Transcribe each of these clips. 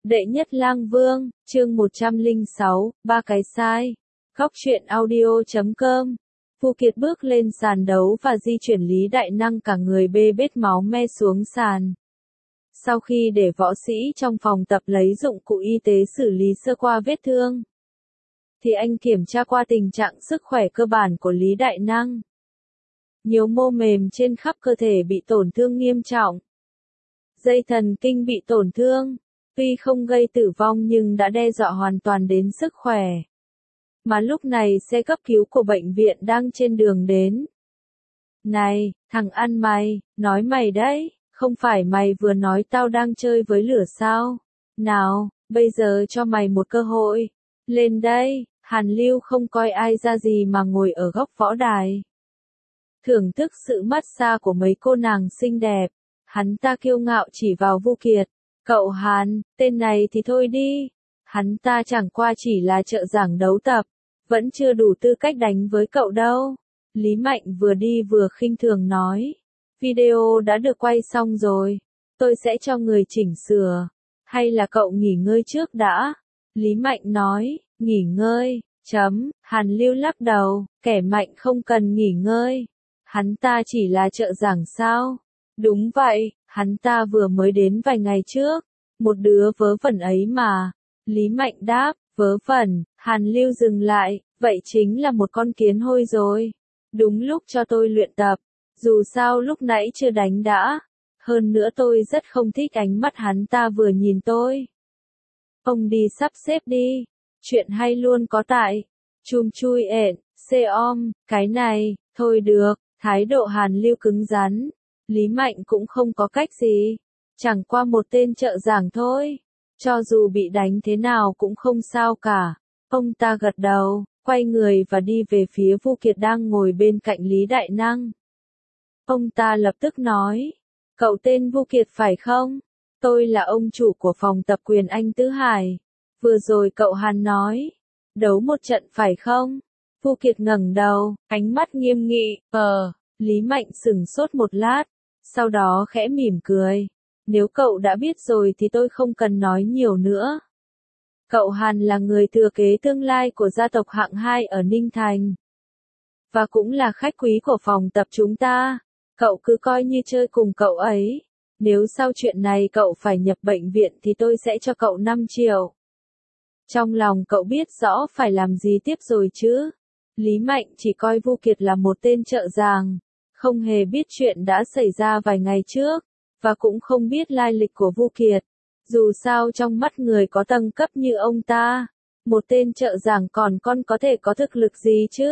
Đệ nhất lang vương, chương 106, ba cái sai. Góc truyện audio.com. Vu Kiệt bước lên sàn đấu và di chuyển Lý Đại Năng cả người bê bết máu me xuống sàn. Sau khi để võ sĩ trong phòng tập lấy dụng cụ y tế xử lý sơ qua vết thương, thì anh kiểm tra qua tình trạng sức khỏe cơ bản của Lý Đại Năng. Nhiều mô mềm trên khắp cơ thể bị tổn thương nghiêm trọng. Dây thần kinh bị tổn thương. Tuy không gây tử vong nhưng đã đe dọa hoàn toàn đến sức khỏe. Mà lúc này xe cấp cứu của bệnh viện đang trên đường đến. Này, thằng ăn mày, nói mày đấy, không phải mày vừa nói tao đang chơi với lửa sao? Nào, bây giờ cho mày một cơ hội. Lên đây, Hàn Lưu không coi ai ra gì mà ngồi ở góc võ đài. Thưởng thức sự massage của mấy cô nàng xinh đẹp, hắn ta kiêu ngạo chỉ vào Vu Kiệt. Cậu Hàn, tên này thì thôi đi. Hắn ta chẳng qua chỉ là trợ giảng đấu tập, vẫn chưa đủ tư cách đánh với cậu đâu. Lý Mạnh vừa đi vừa khinh thường nói. Video đã được quay xong rồi. Tôi sẽ cho người chỉnh sửa. Hay là cậu nghỉ ngơi trước đã? Lý Mạnh nói, nghỉ ngơi, Hàn Lưu lắc đầu, kẻ mạnh không cần nghỉ ngơi. Hắn ta chỉ là trợ giảng sao? Đúng vậy, hắn ta vừa mới đến vài ngày trước. Một đứa vớ vẩn ấy mà. Lý Mạnh đáp, vớ vẩn. Hàn Lưu dừng lại, vậy chính là một con kiến hôi rồi. Đúng lúc cho tôi luyện tập. Dù sao lúc nãy chưa đánh đã. Hơn nữa tôi rất không thích ánh mắt hắn ta vừa nhìn tôi. Ông đi sắp xếp đi. Chuyện hay luôn có tại. Chum chui ẹn, xe om, cái này, thôi được. Thái độ Hàn Lưu cứng rắn. Lý Mạnh cũng không có cách gì. Chẳng qua một tên trợ giảng thôi. Cho dù bị đánh thế nào cũng không sao cả. Ông ta gật đầu, quay người và đi về phía Vu Kiệt đang ngồi bên cạnh Lý Đại Năng. Ông ta lập tức nói. Cậu tên Vu Kiệt phải không? Tôi là ông chủ của phòng tập Quyền Anh Tứ Hải. Vừa rồi cậu Hàn nói. Đấu một trận phải không? Vu Kiệt ngẩng đầu, ánh mắt nghiêm nghị. Lý Mạnh sửng sốt một lát. Sau đó khẽ mỉm cười. Nếu cậu đã biết rồi thì tôi không cần nói nhiều nữa. Cậu Hàn là người thừa kế tương lai của gia tộc hạng 2 ở Ninh Thành. Và cũng là khách quý của phòng tập chúng ta. Cậu cứ coi như chơi cùng cậu ấy. Nếu sau chuyện này cậu phải nhập bệnh viện thì tôi sẽ cho cậu 5 triệu. Trong lòng cậu biết rõ phải làm gì tiếp rồi chứ. Lý Mạnh chỉ coi Vu Kiệt là một tên trợ giảng. Không hề biết chuyện đã xảy ra vài ngày trước. Và cũng không biết lai lịch của Vu Kiệt. Dù sao trong mắt người có tầng cấp như ông ta, một tên trợ giảng còn có thể có thực lực gì chứ?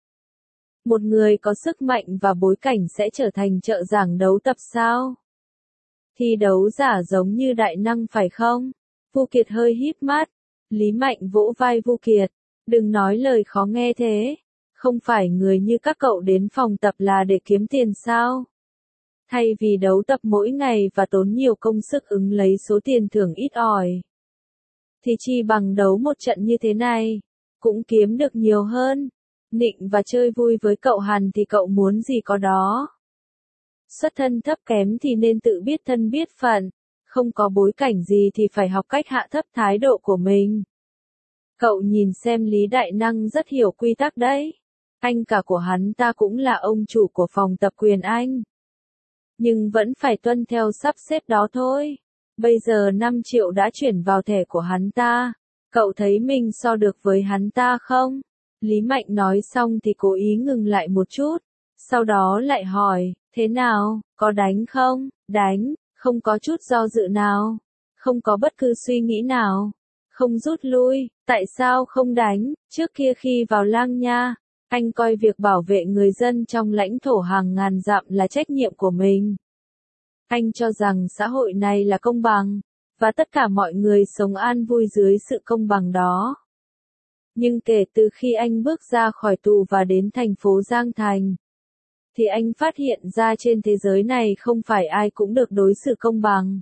Một người có sức mạnh và bối cảnh sẽ trở thành trợ giảng đấu tập sao? Thi đấu giả giống như Đại Năng phải không? Vu Kiệt hơi híp mắt. Lý Mạnh vỗ vai Vu Kiệt. Đừng nói lời khó nghe thế. Không phải người như các cậu đến phòng tập là để kiếm tiền sao? Thay vì đấu tập mỗi ngày và tốn nhiều công sức ứng lấy số tiền thưởng ít ỏi, thì chi bằng đấu một trận như thế này, cũng kiếm được nhiều hơn. Nịnh và chơi vui với cậu Hàn thì cậu muốn gì có đó. Xuất thân thấp kém thì nên tự biết thân biết phận, không có bối cảnh gì thì phải học cách hạ thấp thái độ của mình. Cậu nhìn xem Lý Đại Năng rất hiểu quy tắc đấy. Anh cả của hắn ta cũng là ông chủ của phòng tập Quyền Anh. Nhưng vẫn phải tuân theo sắp xếp đó thôi. Bây giờ 5 triệu đã chuyển vào thẻ của hắn ta. Cậu thấy mình so được với hắn ta không? Lý Mạnh nói xong thì cố ý ngừng lại một chút. Sau đó lại hỏi, thế nào, có đánh không? Đánh, không có chút do dự nào. Không có bất cứ suy nghĩ nào. Không rút lui, tại sao không đánh? Trước kia khi vào Lang Nha, anh coi việc bảo vệ người dân trong lãnh thổ hàng ngàn dặm là trách nhiệm của mình. Anh cho rằng xã hội này là công bằng, và tất cả mọi người sống an vui dưới sự công bằng đó. Nhưng kể từ khi anh bước ra khỏi tù và đến thành phố Giang Thành, thì anh phát hiện ra trên thế giới này không phải ai cũng được đối xử công bằng.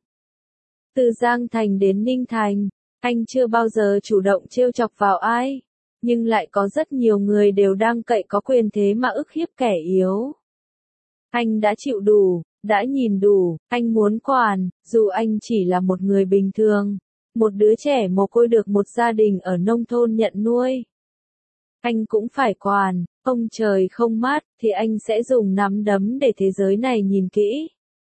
Từ Giang Thành đến Ninh Thành, anh chưa bao giờ chủ động trêu chọc vào ai. Nhưng lại có rất nhiều người đều đang cậy có quyền thế mà ức hiếp kẻ yếu. Anh đã chịu đủ, đã nhìn đủ, anh muốn quản, dù anh chỉ là một người bình thường. một đứa trẻ mồ côi được một gia đình ở nông thôn nhận nuôi. Anh cũng phải quản, ông trời không mát, thì anh sẽ dùng nắm đấm để thế giới này nhìn kỹ.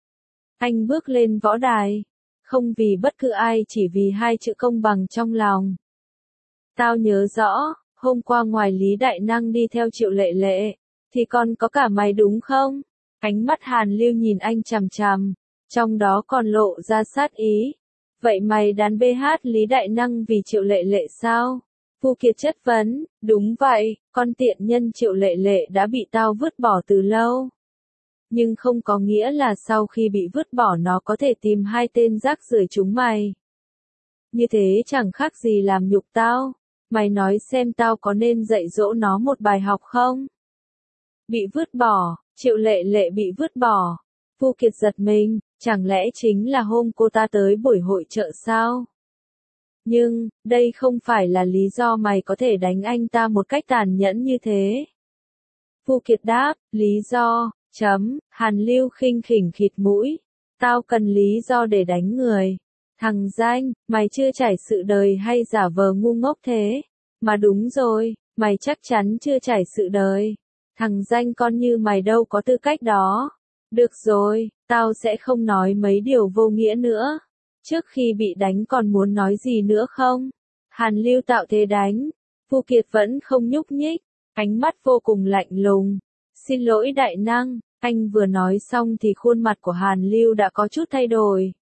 Anh bước lên võ đài, không vì bất cứ ai, chỉ vì hai chữ công bằng trong lòng. Tao nhớ rõ, hôm qua ngoài Lý Đại Năng đi theo Triệu Lệ Lệ, thì còn có cả mày đúng không? Ánh mắt Hàn Lưu nhìn anh chằm chằm, trong đó còn lộ ra sát ý. Vậy mày đàn BH Lý Đại Năng vì Triệu Lệ Lệ sao? Vu Kiệt chất vấn, đúng vậy, con tiện nhân Triệu Lệ Lệ đã bị tao vứt bỏ từ lâu. Nhưng không có nghĩa là sau khi bị vứt bỏ nó có thể tìm hai tên rác rưởi chúng mày. Như thế chẳng khác gì làm nhục tao. Mày nói xem tao có nên dạy dỗ nó một bài học không? Bị vứt bỏ, Triệu Lệ Lệ bị vứt bỏ. Vu Kiệt giật mình, chẳng lẽ chính là hôm cô ta tới buổi hội chợ sao? Nhưng, đây không phải là lý do mày có thể đánh anh ta một cách tàn nhẫn như thế. Vu Kiệt đáp, lý do, Hàn Lưu khinh khỉnh khịt mũi. Tao cần lý do để đánh người. Thằng danh, mày chưa trải sự đời hay giả vờ ngu ngốc thế? Mà đúng rồi, mày chắc chắn chưa trải sự đời. Thằng danh con như mày đâu có tư cách đó. Được rồi, tao sẽ không nói mấy điều vô nghĩa nữa. Trước khi bị đánh còn muốn nói gì nữa không? Hàn Lưu tạo thế đánh. Vu Kiệt vẫn không nhúc nhích, ánh mắt vô cùng lạnh lùng. Xin lỗi Đại Năng, anh vừa nói xong thì khuôn mặt của Hàn Lưu đã có chút thay đổi.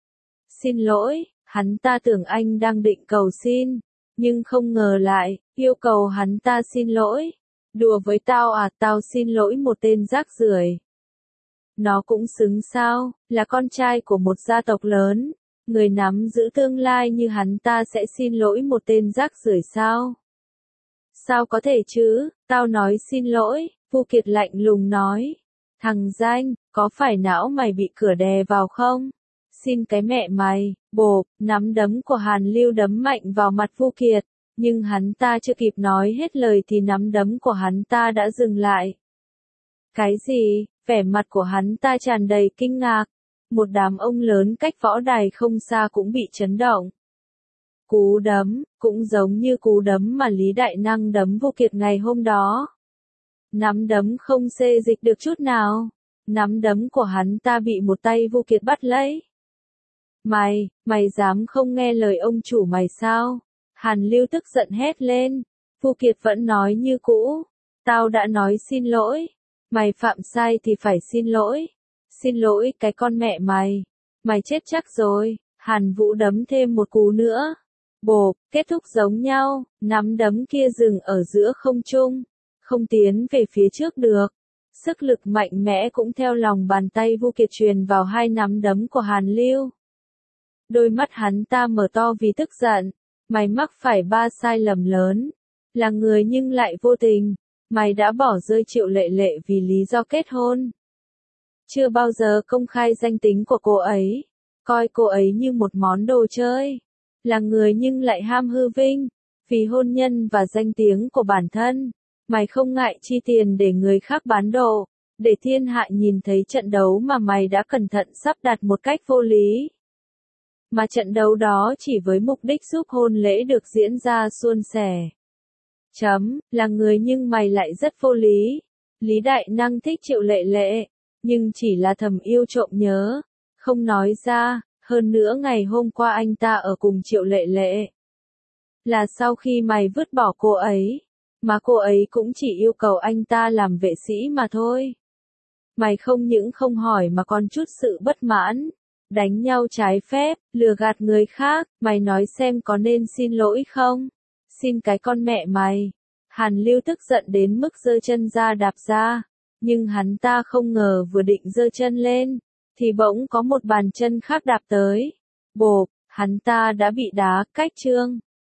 Xin lỗi, hắn ta tưởng anh đang định cầu xin, nhưng không ngờ lại, yêu cầu hắn ta xin lỗi. Đùa với tao à, tao xin lỗi một tên rác rưởi. Nó cũng xứng sao, là con trai của một gia tộc lớn, người nắm giữ tương lai như hắn ta sẽ xin lỗi một tên rác rưởi sao? Sao có thể chứ, tao nói xin lỗi, Vu Kiệt lạnh lùng nói. Thằng danh, có phải não mày bị cửa đè vào không? Xin cái mẹ mày, bộp, nắm đấm của Hàn Lưu đấm mạnh vào mặt Vu Kiệt, nhưng hắn ta chưa kịp nói hết lời thì nắm đấm của hắn ta đã dừng lại. Cái gì? Vẻ mặt của hắn ta tràn đầy kinh ngạc. Một đám ông lớn cách võ đài không xa cũng bị chấn động. Cú đấm, cũng giống như cú đấm mà Lý Đại Năng đấm Vu Kiệt ngày hôm đó. Nắm đấm không xê dịch được chút nào. Nắm đấm của hắn ta bị một tay Vu Kiệt bắt lấy. Mày dám không nghe lời ông chủ mày sao? Hàn Lưu tức giận hét lên. Vu Kiệt vẫn nói như cũ. Tao đã nói xin lỗi. Mày phạm sai thì phải xin lỗi. Xin lỗi cái con mẹ mày. Mày chết chắc rồi. Hàn Vũ đấm thêm một cú nữa. Bộp, kết thúc giống nhau. Nắm đấm kia dừng ở giữa không trung. Không tiến về phía trước được. Sức lực mạnh mẽ cũng theo lòng bàn tay Vu Kiệt truyền vào hai nắm đấm của Hàn Lưu. Đôi mắt hắn ta mở to vì tức giận. Mày mắc phải 3 sai lầm lớn. Là người nhưng lại vô tình. Mày đã bỏ rơi Triệu Lệ Lệ vì lý do kết hôn. Chưa bao giờ công khai danh tính của cô ấy. Coi cô ấy như một món đồ chơi. Là người nhưng lại ham hư vinh. Vì hôn nhân và danh tiếng của bản thân. Mày không ngại chi tiền để người khác bán đồ. Để thiên hạ nhìn thấy trận đấu mà mày đã cẩn thận sắp đặt một cách vô lý. Mà trận đấu đó chỉ với mục đích giúp hôn lễ được diễn ra suôn sẻ. Là người nhưng mày lại rất vô lý. Lý Đại Năng thích Triệu Lệ Lệ, nhưng chỉ là thầm yêu trộm nhớ, không nói ra, hơn nữa ngày hôm qua anh ta ở cùng Triệu Lệ Lệ. Là sau khi mày vứt bỏ cô ấy, mà cô ấy cũng chỉ yêu cầu anh ta làm vệ sĩ mà thôi. Mày không những không hỏi mà còn chút sự bất mãn, đánh nhau trái phép, lừa gạt người khác, mày nói xem có nên xin lỗi không? Xin cái con mẹ mày. Hàn Lưu tức giận đến mức giơ chân ra đạp ra, nhưng hắn ta không ngờ vừa định giơ chân lên, thì bỗng có một bàn chân khác đạp tới. Bộp, hắn ta đã bị đá cách chương.